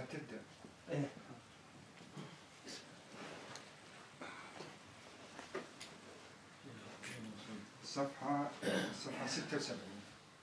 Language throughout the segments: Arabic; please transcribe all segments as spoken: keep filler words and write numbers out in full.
عشان تبدأ. إيه. صفحة صفحة ستة وسبعين.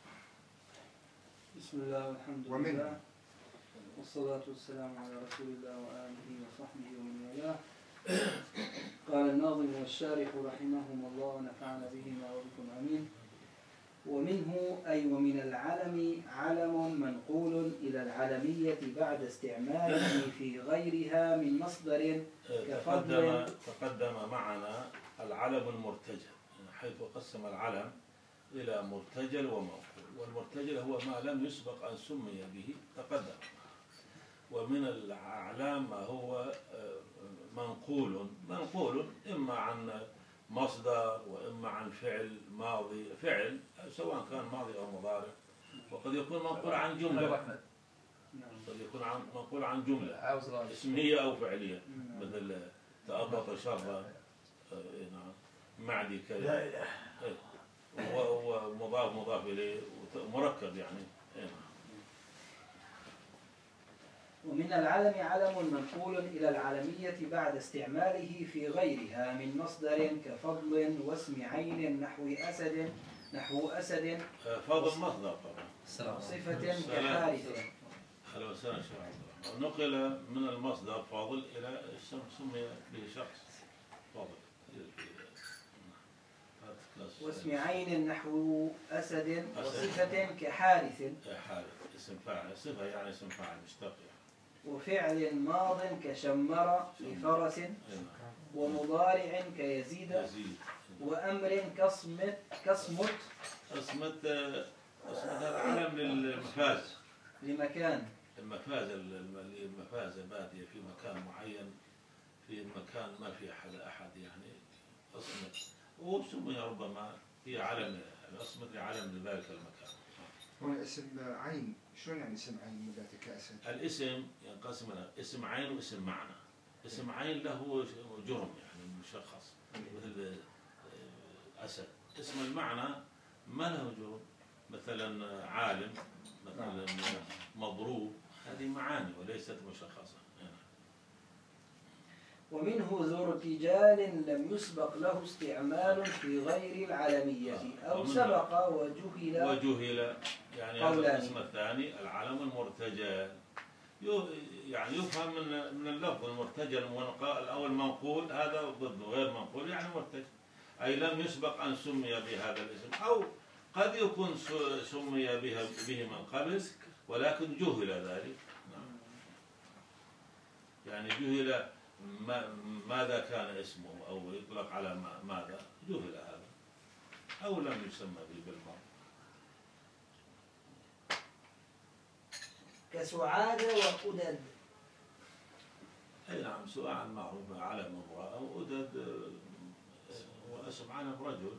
بسم الله والحمد ومن لله والصلاة والسلام على رسول الله وآله وصحبه ومن والاه. قال الناظم والشارح رحمهم الله ونفعنا بهما وبكم آمين. ومنه أي ومن العلم علم منقول إلى العلمية بعد استعماله في غيرها من مصدر تقدم تقدم معنا العلم المرتجل، حيث قسم العلم إلى مرتجل ومنقول، والمرتجل هو ما لم يسبق أن سمي به تقدم. ومن الأعلام ما هو منقول منقول إما عن مصدر وإما عن فعل ماضي، فعل سواء كان ماضي أو مضارع، وقد يكون منقول عن جملة، قد يكون عن منقول عن جملة اسمية أو فعلية، مثل تأبط شرا، نعم، معدي كذا، وهو مضاف مضاف إليه مركب يعني. ومن العلم علم منقول إلى العلمية بعد استعماله في غيرها من مصدر كفضل واسم عين نحو أسد نحو أسد فضل مصدر طبعا، صفة كحارث. أهلا وسهلا شيخ عبد الرحمن. نقل من المصدر فاضل إلى سمي به شخص فاضل. واسم عين نحو أسد وصفة كحارث. حارث اسم فاعل، صفة يعني اسم فاعل مشتق. وفعل ماض كشمر لفرس، ومضارع كيزيد، وأمر كصمت كصمت اصمت اصمت هذا علم للمفاز، لمكان المفاز المفاز بادية في مكان معين، في مكان ما في أحد أحد يعني اصمت، وسمي ربما هي علم اصمت علم لذلك المكان. هنا اسم عين، شلون يعني اسم عين ذاتي كأسد؟ الاسم ينقسم إلى اسم عين واسم معنى. اسم عين له جرم يعني مشخص مثل أسد. اسم المعنى ما له جرم، مثلا عالم، مثلا مضروب، هذه معاني وليست مشخصة. ومنه ذو ارتجال لم يسبق له استعمال في غير العلمية أو سبق وجهل وجهل يعني هذا الاسم الثاني العلم المرتجل، يعني يفهم من من اللفظ المرتجل أو المنقول، هذا ضد غير منقول يعني مرتجل، أي لم يسبق أن سمي بهذا الاسم، أو قد يكون سمي به به من قبل ولكن جهل ذلك. يعني جهل ما ماذا كان اسمه، أو يطلق على ماذا، جهل هذا أو لم يسمى به بالمرء. كسعاد وأدد. أي نعم، سعاد معروف علم امرأة، وأدد واسم علم رجل.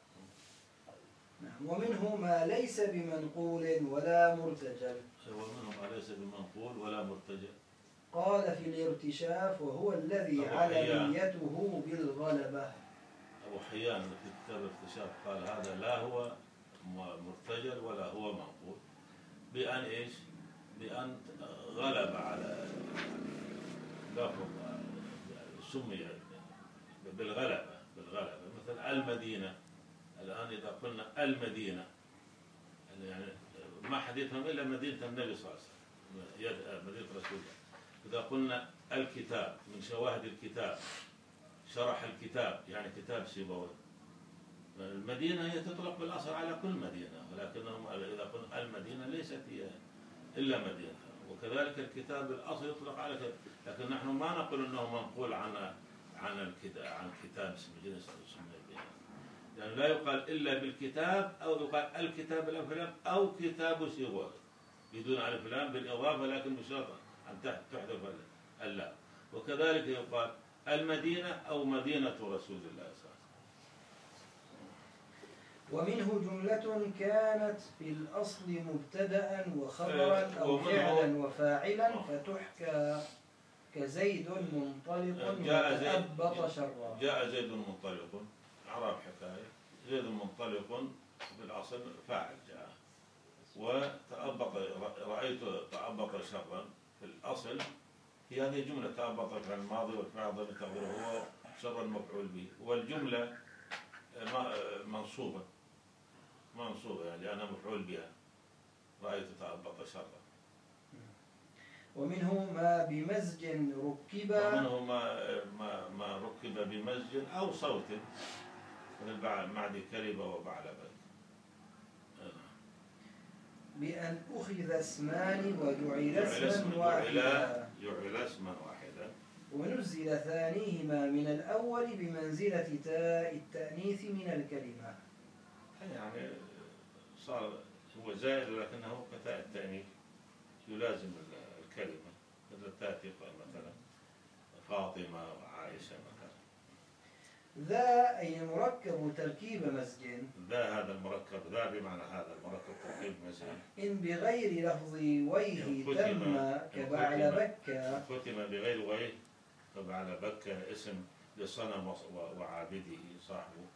ومنه ما ليس بمنقول ولا مرتجل. ومنه ما ليس بمنقول ولا مرتجل. قال في الارتشاف وهو الذي علميته بالغلبة. أبو حيان في كتاب الارتشاف قال هذا لا هو مرتجل ولا هو منقول، بأن إيش؟ بأن غلب على لفظ سمي بالغلبة بالغلبة، مثل المدينة. الآن إذا قلنا المدينة يعني ما حد يفهم إلا مدينة النبي صلى الله عليه وسلم، مدينة رسول الله. إذا قلنا الكتاب من شواهد الكتاب، شرح الكتاب يعني كتاب سيبويه. المدينة هي تطلق بالأصل على كل مدينة، ولكنهم إذا قلنا المدينة ليست هي إلا مدينة، وكذلك الكتاب الأصل يطلق على كتاب، لكن نحن ما نقول أنه منقول عن عن الكتاب عن كتاب اسم جنس يعني لا يقال إلا بالكتاب، أو يقال الكتاب الألف لام أو كتاب سيبويه بدون ألف لام بالإضافة، لكن بشرط أن تحذف اللام. وكذلك يقال المدينة أو مدينة رسول الله صلى الله عليه وسلم. ومنه جملة كانت في الأصل مبتدأ وخبرا أو فعلا وفاعلا فتحكى كزيد منطلق وتأبط شرا. جاء زيد منطلق، أعراب حكاية، زيد منطلق بالأصل فاعل جاء، وتأبط رأيت تأبط شرا في الأصل هي هذه جملة تربطت على الماضي والفعل ضمير تقديره هو شر المفعول به، والجملة منصوبة منصوبة يعني أنا مفعول بها، رأيت تأبط شرا. ومنه ما بمزج ركب، ومنه ما ما ما ركب بمزج أو صوت مثل معدي كرب وبعلبك. بأن أخذ اسمان وجعل اسما واحدا جعل اسما واحدا ونزل ثانيهما من الأول بمنزلة تاء التأنيث من الكلمة. يعني صار هو زائد لكنه كتاء التأنيث يلازم الكلمة، مثل تأتي مثلا فاطمة وعائشة مثلا. ذا أي مركب تركيب مزج، ذا هذا المركب، ذا بمعنى هذا المركب تركيب مزج، إن بغير لفظ ويه تم كبعل بكة، ختم بغير ويه كبعل بكة اسم لصنم وعابده صاحبه.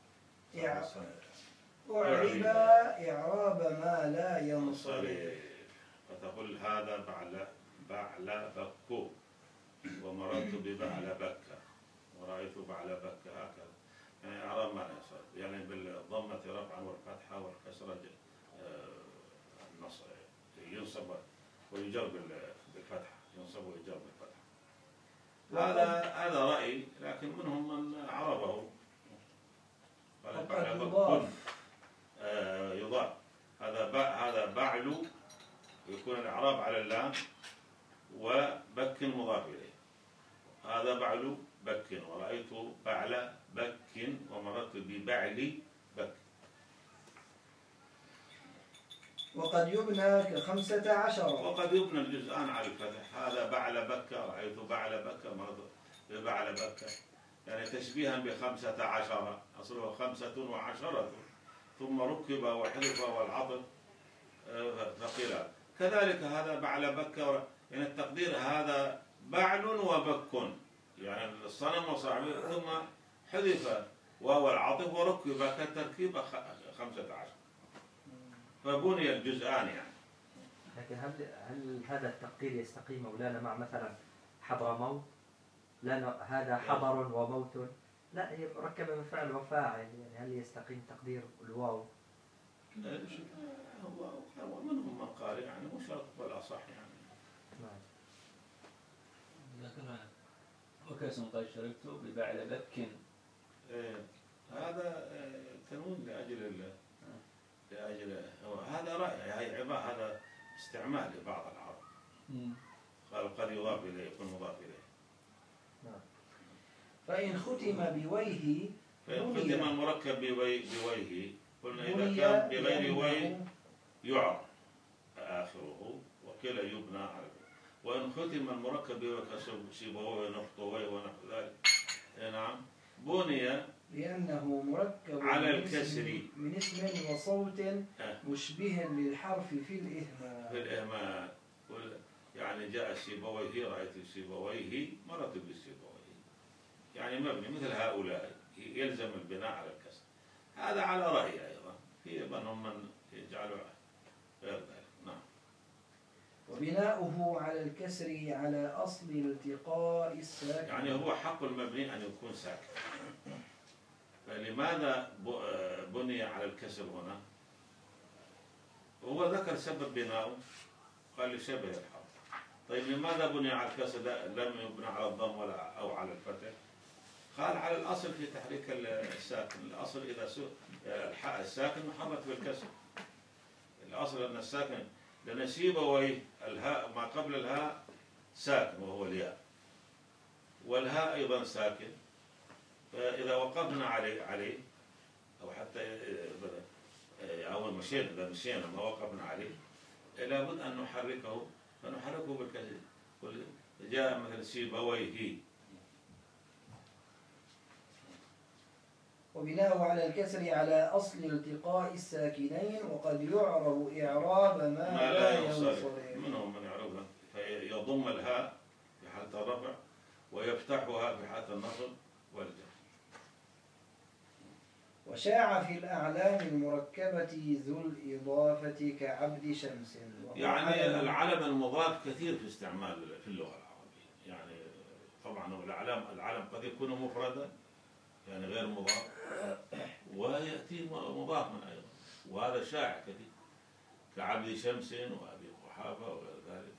أعرب إعراب ما لا ينصرف، فتقول هذا بعل بعل بكو، ومررت ببعل بكة ورأيت بعل بكة، هكذا يعني إعراب ما لا ينصرف، يعني بالضمة رفعا والفتحة والكسرة النص ينصب ويجر بالفتحة، ينصب ويجر بالفتحة. هذا هذا رأي، لكن منهم من عربه قال بعل بكو يضاف. هذا هذا بعل يكون الإعراب على اللام وبك مضاف إليه. هذا بعل بك، ورأيت بعل بك ومررت ببعل بك. وقد يبنى كخمسة عشر، وقد يبنى الجزءان على الفتح. هذا بعل بك، رأيت بعل بك، مررت ببعل بك، يعني تشبيها بخمسة عشر، أصله خمسة وعشرة، ثم ركب وحذف والعطف ثقيلا. كذلك هذا بعل بك، يعني التقدير هذا بعل وبك، يعني الصنم وصاحبه، ثم حذف واو العطف وركب كتركيب خمسة عشر، فبني الجزءان يعني. لكن هل هل هذا التقدير يستقيم مولانا مع مثلا حضرموت؟ لأن هذا حضر وموت، لا هي مركبة من فعل وفاعل، يعني هل يستقيم تقدير الواو؟ لا هو منهم من قال يعني مو شرط والأصح يعني. نعم. لكن وكأس قد شربت ببعل بك. إيه هذا تنوين لأجل لأجل هذا رأي، هي عبارة، هذا استعمال لبعض العرب. قالوا قد يضاف إليه، يكون مضاف إليه. نعم. فإن ختم بويه، فإن ختم المركب بويه قلنا إذا كان بغير ويه يعرب آخره وكلا يبنى على، وإن ختم المركب بويه كسيبويه ونقطويه ونحو ذلك نعم بني لأنه مركب على الكسر من اسم وصوت مشبه للحرف في الإهمال. في الإهمال يعني جاء سيبويه، رأيت سيبويه، مررت بسيبويه، يعني مبني مثل هؤلاء يلزم البناء على الكسر. هذا على رأي أيضا، في منهم من يجعله غير ذلك. نعم. وبناؤه على الكسر على أصل التقاء الساكن، يعني هو حق المبني أن يكون ساكن. فلماذا بني على الكسر هنا؟ هو ذكر سبب بناؤه، قال لشبه الحرف. طيب لماذا بني على الكسر لم يبنى على الضم ولا أو على الفتح؟ قال على الأصل في تحريك الساكن، الأصل إذا الحاء الساكن محرك بالكسر. الأصل أن الساكن لأن سيبويه الهاء ما قبل الهاء ساكن وهو الياء، والهاء أيضا ساكن، فإذا وقفنا عليه عليه أو حتى أو مشينا إذا مشينا ما وقفنا عليه لابد أن نحركه، فنحركه بالكسر. جاء مثل سيبويه. وبناء على الكسر على أصل التقاء الساكنين، وقد يعرب إعراب ما, ما لا ينصرف. منهم من يعربها فيضم الهاء في حالة الرفع ويفتحها في حالة النصب والجر. وشاع في الأعلام المركبة ذو الإضافة كعبد شمس. يعني العلم المضاف كثير في استعمال في اللغة العربية. يعني طبعا العلم العلم قد يكون مفردا يعني غير مضاف، ويأتي مضافا أيضا، وهذا شائع كثير كعبد شمس وأبي قحافة وغير ذلك.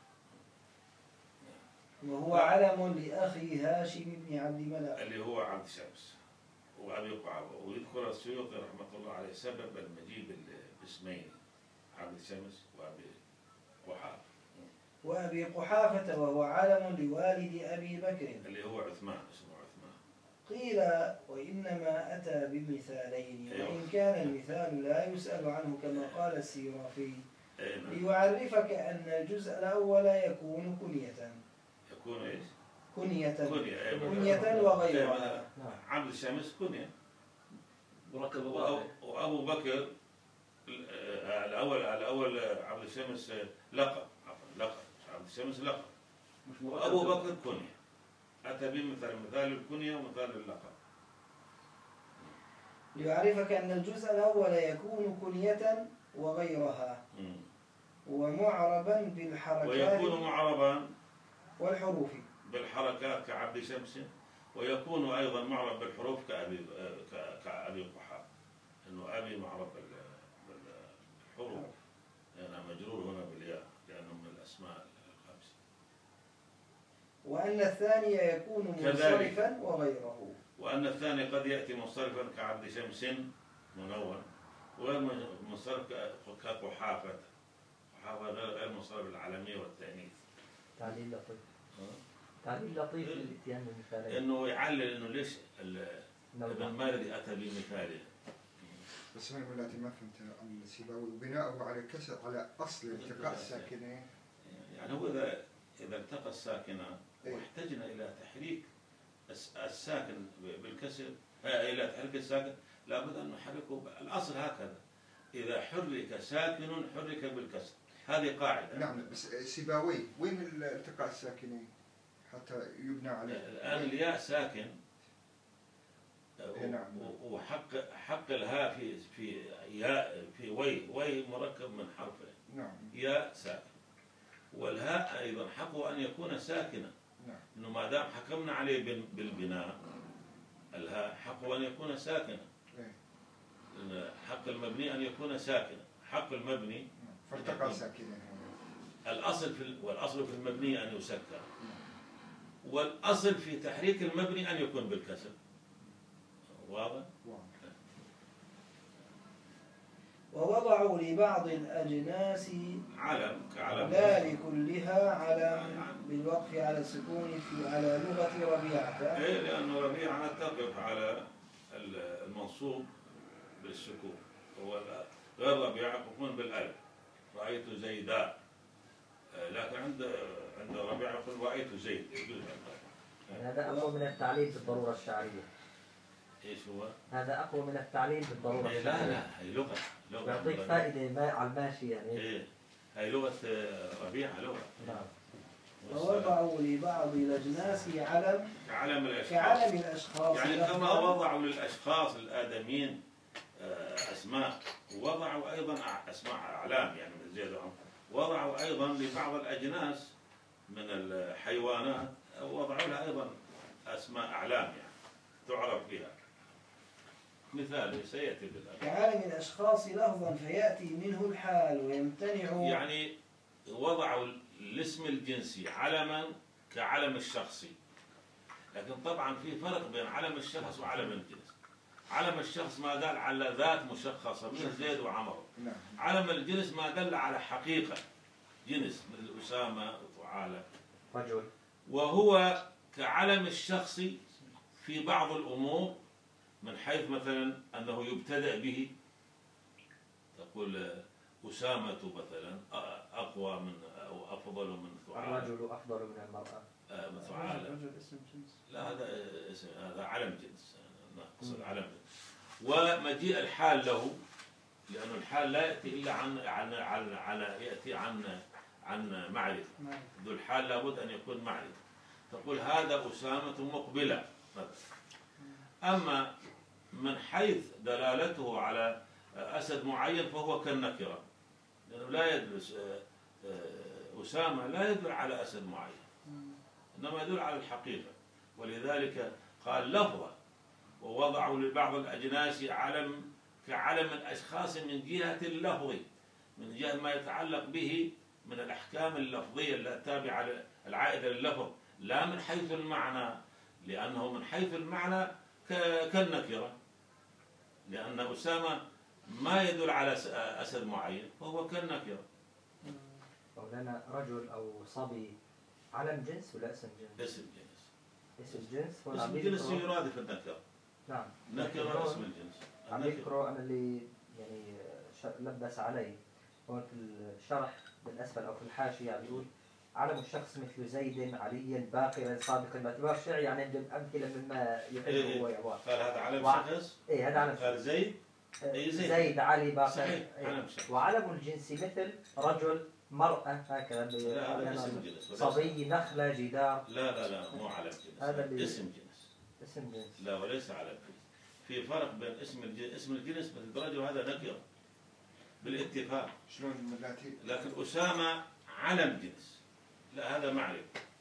وهو علم لأخي هاشم بن عبد مناف اللي هو عبد شمس وأبي قحافة. ويذكر السيوطي رحمة الله عليه سبب المجيء باسمين عبد شمس وأبي قحافة. وأبي قحافة وهو علم لوالد أبي بكر اللي هو عثمان، اسمه عثمان. قيل وإنما أتى بمثالين، أيوه. وإن كان المثال لا يسأل عنه كما قال السيرافي، أي نعم. ليعرفك أن الجزء الأول يكون كنية. يكون إيش؟ كنية كنية. أي كنية وغيرها. عبد الشمس كنية. مركب وأبو- واحد. وأبو بكر الأول الأول عبد الشمس لقب، عفوا لقب عبد الشمس لقب. مش مركب. وأبو بكر كنية. أتى بمثال مثال الكنية ومثال اللقب. ليعرفك أن الجزء الأول يكون كنية وغيرها، مم. ومعربا بالحركات ويكون معربا والحروف. بالحركات كعبد شمس، ويكون أيضا معرب بالحروف كأبي ك- كأبي قحافة. إنه أبي معرب بال- بالحروف، يعني مجرور هنا بالياء لأنه من الأسماء الخمسة. وأن الثاني يكون كذلك. منصرفا وغيره. وأن الثاني قد يأتي منصرفا كعبد شمس منون، وغير منصرف ك- كقحافة. قحافة غير غير منصرف بالعالمية والتأنيث. تعليل لطيف. تعليل لطيف للاتيان بمثالين. إنه يعلل إنه ليش ال- ابن نوضح. مالك أتى بمثاله. بس انا ولاتي ما فهمت عن السيباوي وبناؤه على كسر على اصل التقاء الساكنين. يعني هو إذا إذا التقى الساكنان إيه. واحتجنا إلى تحريك الس- الساكن ب- بالكسر، آه، إلى تحريك الساكن لابد أن نحركه. ب- الأصل هكذا، إذا حرك ساكن حرك بالكسر، هذه قاعدة. نعم بس سيباوي وين التقاء الساكنين حتى يبنى عليه؟ الآن الياء ساكن، إيه نعم. و- وحق حق الهاء في في ياء في وي وي مركب من حرفين، نعم ياء ساكن، والهاء أيضا حقه أن يكون ساكنا. نعم إنه ما دام حكمنا عليه بال- بالبناء الهاء حقه أن يكون ساكنا. إيه. إن حق المبني أن يكون ساكنا، حق المبني فالتقى ساكنين. الأصل في ال- والأصل في المبني أن يسكر، والأصل في تحريك المبني أن يكون بالكسر. واضح؟ واضح. ووضعوا لبعض الأجناس علم كعلم. لا لكلها علم بالوقف على السكون في على لغة ربيعة. إيه، لأن ربيعة تقف على ال- المنصوب بالسكون، هو غير ربيعة يقفون بالألف. رأيت زيدا، آه، لكن عند عند ربيعة يقول رأيت زيد، يجوز يعني هذا أقوى من التعليل بالضرورة الشعرية. ايش هو؟ هذا أقوى من التعليل بالضرورة إيه، الشعرية. لا لا، هي لغة لغة يعطيك فائدة ما على الماشي يعني. ايه، هي لغة آه، ربيعة لغة. نعم. ووضعوا لبعض الأجناس علم كعلم الأشخاص. كعلم الأشخاص يعني كما لفظاً وضعوا للأشخاص الآدميين آه، أسماء، وضعوا أيضا أع- أسماء أعلام يعني من زيد وعمر. وضعوا أيضا لبعض الأجناس من الحيوانات وضعوا لها أيضا أسماء أعلام يعني تعرف بها. مثال سيأتي بالآخر. كعالم الأشخاص لفظا فيأتي منه الحال ويمتنع. يعني وضعوا الاسم الجنسي علما كعلم الشخصي، لكن طبعا في فرق بين علم الشخص وعلم الجنس. علم الشخص ما دل على ذات مشخصة مثل زيد وعمر. نعم. علم الجنس ما دل على حقيقة جنس مثل أسامة وفعالة. رجل. وهو كعلم الشخص في بعض الأمور، من حيث مثلا أنه يبتدأ به، تقول أسامة مثلا أقوى من أو أفضل من ثعالة. الرجل أفضل من المرأة. آه، من ثعالة. رجل اسم جنس. لا، هذا اسم، هذا علم جنس، نقصد علم جنس. ومجيء الحال له، لأن الحال لا يأتي إلا عن عن عن, عن يأتي عن عن معرفة. نعم. ذو الحال لابد أن يكون معرفة. تقول هذا أسامة مقبلة مثلا. أما من حيث دلالته على أسد معين فهو كالنكرة، لأنه لا يدل أسامة لا يدل على أسد معين، إنما يدل على الحقيقة. ولذلك قال لفظة، ووضعوا لبعض الأجناس علم كعلم الأشخاص من جهة اللفظ، من جهة ما يتعلق به من الأحكام اللفظية التابعة العائدة لللفظ، لا من حيث المعنى، لأنه من حيث المعنى كالنكرة، لأن أسامة ما يدل على أسد معين فهو كالنكرة. مولانا رجل أو صبي علم جنس ولا اسم جنس؟ اسم جنس. اسم جنس. اسم الجنس يرادف النكرة. نعم. نكرة اسم الجنس. عم يذكروا أنا اللي يعني لبس علي هون في الشرح بالأسفل أو في الحاشية بيقول علم الشخص مثل زيد علي باقرا صادقا باعتبار الشعر يعني عنده أمثلة مما يحبه إيه هو يبغاه. قال هذا علم و... شخص؟ إيه هذا علم شخص. قال زيد؟ إيه زيد. زيد علي باقر. صحيح. إيه. علم شخص. وعلم الجنس مثل رجل مرأة هكذا. لا هذا اسم جنس. صبي نخلة جدار. لا لا لا مو علم جنس. هذا اللي... اسم جنس. اسم جنس. لا وليس علم جنس. في فرق بين اسم الجنس، اسم الجنس مثل درجة وهذا نكرة بالاتفاق. شلون الملاتي؟ لكن أسامة علم جنس. لا هذا معرفة.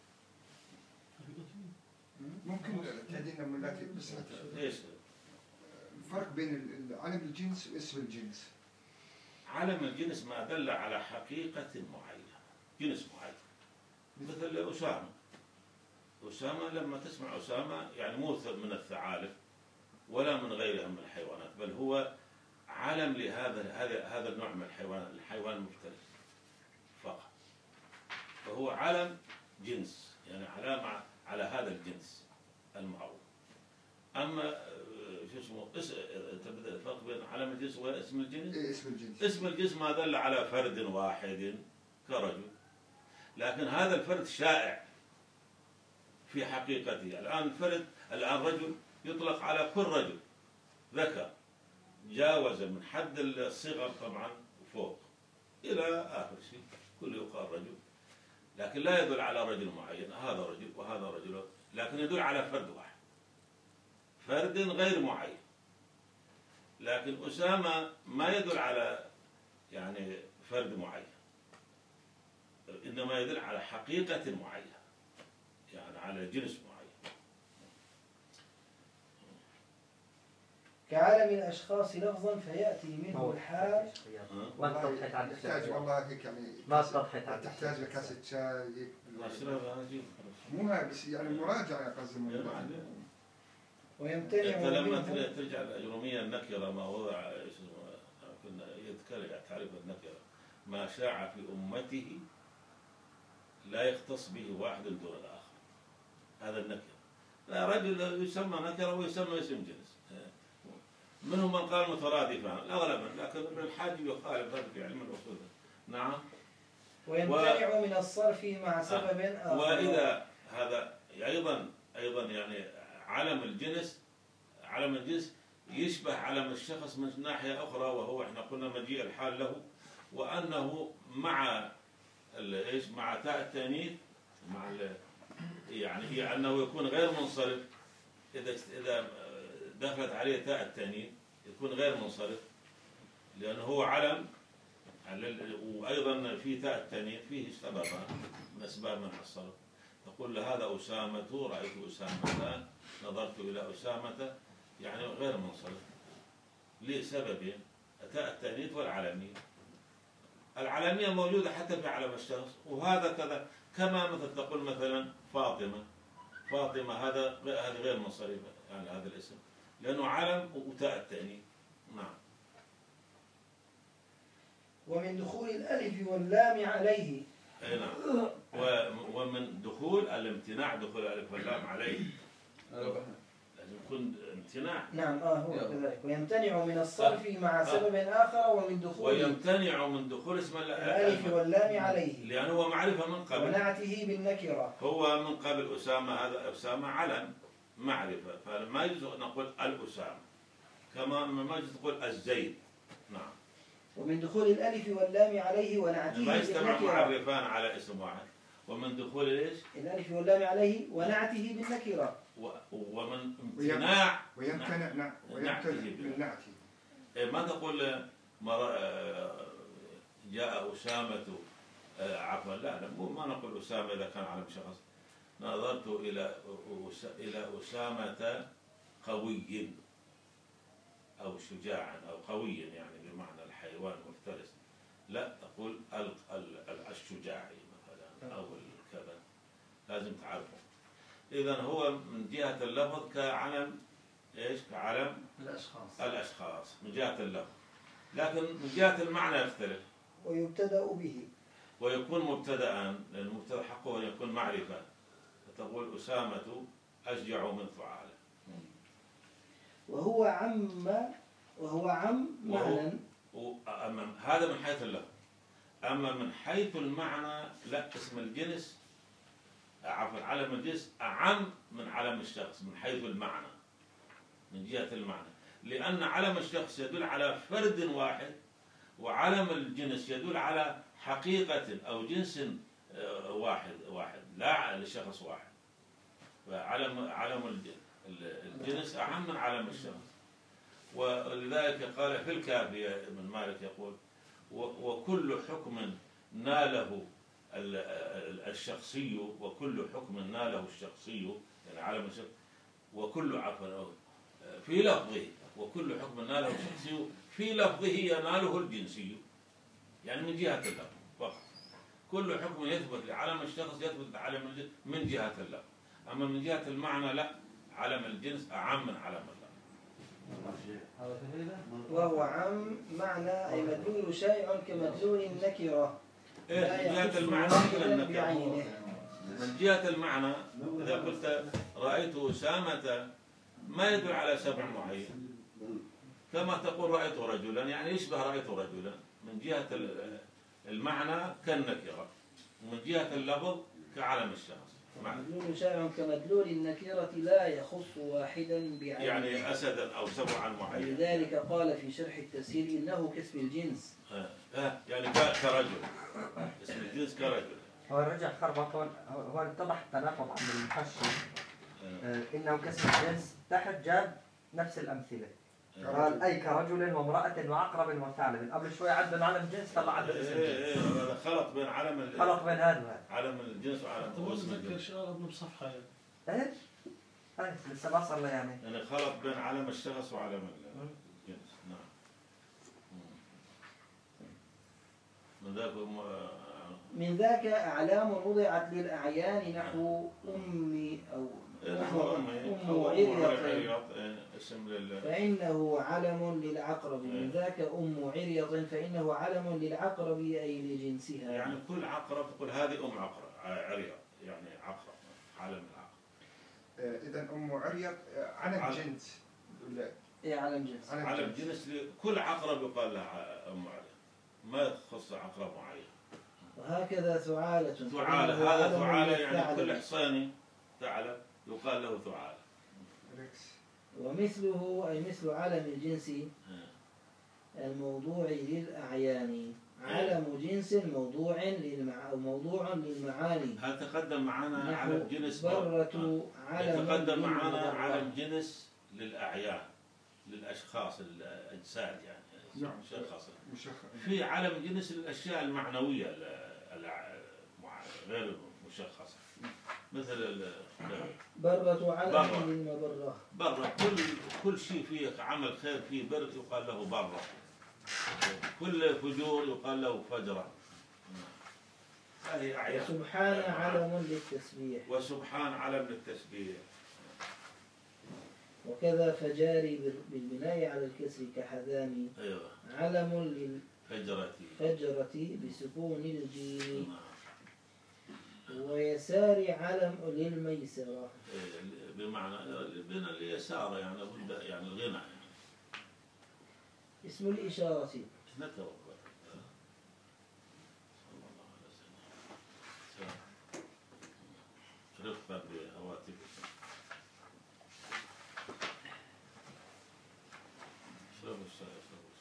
ممكن تهدينا ملاتي بس ايش؟ الفرق بين علم الجنس واسم الجنس. علم الجنس ما دل على حقيقة معينة، جنس معين. مثل أسامة. أسامة لما تسمع أسامة يعني مو من الثعالب ولا من غيرها من الحيوانات، بل هو علم لهذا هذا هذا النوع من الحيوان، الحيوان المفترس فقط. فهو علم جنس، يعني علامة على هذا الجنس المعروف. أما شو اسمه تبدأ الفرق بين علم الجنس واسم الجنس؟ إيه اسم الجنس. اسم الجنس ما دل على فرد واحد كرجل، لكن هذا الفرد شائع في حقيقته. الآن فرد الآن رجل يطلق على كل رجل ذكر جاوز من حد الصغر طبعا فوق إلى آخر شيء كل يقال رجل، لكن لا يدل على رجل معين، هذا رجل وهذا رجل، لكن يدل على فرد واحد، فرد غير معين. لكن أسامة ما يدل على يعني فرد معين، إنما يدل على حقيقة معينة، يعني على جنس معين. كعالم الأشخاص لفظا فيأتي منه الحال. ما تضحك على تحتاج والله هيك يعني ما تضحك على تحتاج لكاسة شاي. أشرب مو هاي بس يعني مراجعة يا قصدي. ويمتنع أنت لما منه ترجع الأجرومية النكرة ما وضع كنا يذكر تعريف النكرة ما شاع في أمته لا يختص به واحد دون الآخر، هذا النكرة. لا رجل يسمى نكرة ويسمى اسم جنس، منهم من قال مترادفا أغلبا، لكن ابن الحاج يخالف هذا في علم الأصول. نعم. ويمتنع و... من الصرف مع سبب آخر. وإذا هذا أيضا أيضا يعني علم الجنس، علم الجنس يشبه علم الشخص من ناحية أخرى، وهو احنا قلنا مجيء الحال له، وأنه مع ايش مع تاء التانيث مع يعني أنه يكون غير منصرف. إذا إذا دخلت عليه تاء التانيث يكون غير منصرف، لأنه هو علم. وأيضا في تاء التانيث فيه سببان من أسباب منع الصرف. تقول هذا أسامة، رأيت أسامة، نظرت إلى أسامة، يعني غير منصرف لسببين: تاء التانيث والعلمية. العلمية موجودة حتى في علم الشخص، وهذا كذا. كما مثل تقول مثلا فاطمة، فاطمة هذا هذا غير منصرف يعني هذا الاسم، لأنه علم وتاء التانيث. نعم. ومن دخول الألف واللام عليه. أي نعم. ومن دخول الامتناع، دخول الألف واللام عليه لازم يكون امتناع. نعم اه هو كذلك. ويمتنع من الصرف مع سبب آخر. ومن دخول ويمتنع من دخول اسم الألف واللام عليه لأنه هو معرفة من قبل، ونعته بالنكرة. هو من قبل أسامة، هذا أسامة علم معرفة، فما يجوز نقول الأسامة، كما ما يجوز نقول الزيد. نعم. ومن دخول الألف واللام عليه ونعته ما يجتمع بالنكرة. معرفان على اسم واحد. ومن دخول ايش؟ الألف واللام عليه ونعته بالنكرة. و- ومن امتناع ويمتنع نعم نعته ويمتنع به. من نعته. إيه، ما تقول مر- آه، جاء أسامة آه، عفوا لا لا، مو ما نقول أسامة إذا كان علم شخص. نظرت إلى أس- إلى أسامة قوي أو شجاعا أو قويا، يعني بمعنى الحيوان مفترس. لا تقول ال- ال- ال- الشجاعي مثلا أو الكذا، لازم تعرفه. إذا هو من جهة اللفظ كعلم إيش؟ كعلم الأشخاص. الأشخاص من جهة اللفظ، لكن من جهة المعنى يختلف. ويبتدأ به. ويكون مبتدأ، لأن المبتدأ حقه أن يكون معرفة. فتقول أسامة أشجع من ثعالة. وهو عم وهو عم وهو- معنى. وأما هذا من حيث اللفظ. أما من حيث المعنى لا، اسم الجنس عفوا علم الجنس أعم من علم الشخص من حيث المعنى، من جهة المعنى، لأن علم الشخص يدل على فرد واحد، وعلم الجنس يدل على حقيقة أو جنس آه، واحد واحد لا لشخص واحد. فعلم علم الج- الجنس أعم من علم الشخص. ولذلك قال في الكافية ابن مالك يقول: و- وكل حكم ناله ال- ال- الشخصي وكل حكم ناله الشخصي، يعني علم الشخص، وكل عفوا في لفظه، وكل حكم ناله الشخصي في لفظه يناله الجنسي، يعني من جهة اللفظ فقط. كل حكم يثبت لعلم الشخص يثبت لعلم الجنس من جهة اللفظ، أما من جهة المعنى لا، علم الجنس أعم من علم اللفظ. هذا تفريده؟ وهو عم معنى أي مدلول شائع كمدلول النكرة. إيه لا من جهة يخص المعنى واحدا أنك بعينه. من جهة المعنى إذا قلت رأيت أسامة ما يدل على سبع معين، كما تقول رأيت رجلا يعني يشبه رأيت رجلا من جهة ال- المعنى كالنكرة، ومن جهة اللفظ كعلم الشخص. معنى. مدلول شائع كمدلول النكرة لا يخص واحدا بعينه. يعني أسدا أو سبعا معين. لذلك قال في شرح التسهيل إنه كاسم الجنس. آه. آه. يعني ك- كرجل، اسم الجنس كرجل. هو الرجع خربطون، هو هو اتضح التناقض عند المحشي. آه. آه، انه كاسم الجنس تحت جاب نفس الامثله. قال اي كرجل وامراه وعقرب وثعلب. قبل شوي عدل علم الجنس طلع عدل اسم إيه الجنس. إيه هذا خلط بين علم ال- خلط بين هذا وهذا. علم الجنس وعلم هو اسم تذكر الجنس. شغله ابن بصفحه يعني. ايش؟ هاي لسه ما صار له يعني. يعني خلط بين علم الشخص وعلم الجنس. نعم. من ذاك م- من ذاك أعلام وضعت للأعيان نحو أم أو نحو أمي أم أو عريضة عريض، إيه، اسم لل فإنه علم للعقرب. من ذاك أم عريض فإنه علم للعقرب أي لجنسها. يعني كل عقرب تقول هذه أم عقرب عريض، يعني عقرب علم العقرب. إذا أم عريض آه، علم علم. جنس ولا إيه علم جنس. علم علم جنس. جنس كل عقرب يقال لها أم عريض، ما يخص عقرب معين. وهكذا ثعالة. ثعالة، فإنه هذا علم ثعالة يعني للثعلب. كل حصاني ثعلب يقال له ثعالة. بالعكس. ومثله أي مثل علم الجنس الموضوع للأعيان. علم جنس موضوع للمع... موضوع للمعاني. هل تقدم معنا نحو علم جنس برة علم يتقدم معنا للمبرة. علم جنس للأعيان، للأشخاص الأجساد يعني نعم. شخص. مشخص. في علم جنس للأشياء المعنوية ال- الع- مع- غير المشخصة، مثل ال- برة علم برة. للمبرة. برة، كل كل شيء فيه عمل خير فيه بر يقال له برة، كل فجور يقال له فجرة. هذه أعيان. سبحان علم للتسبيح. وسبحان علم للتسبيح. وكذا فجاري بال- بالبناء على الكسر كحذامي. أيوه. علم فجرتي. للفجرة بسكون الجيم. نعم. ويسار علم للميسرة. إيه، بمعنى بين اليسار يعني بد- يعني الغنى يعني. اسم الإشارة. نتوكل. صلى الله عليه وسلم. رفقا بهواتفكم. شربوا الشاي شربوا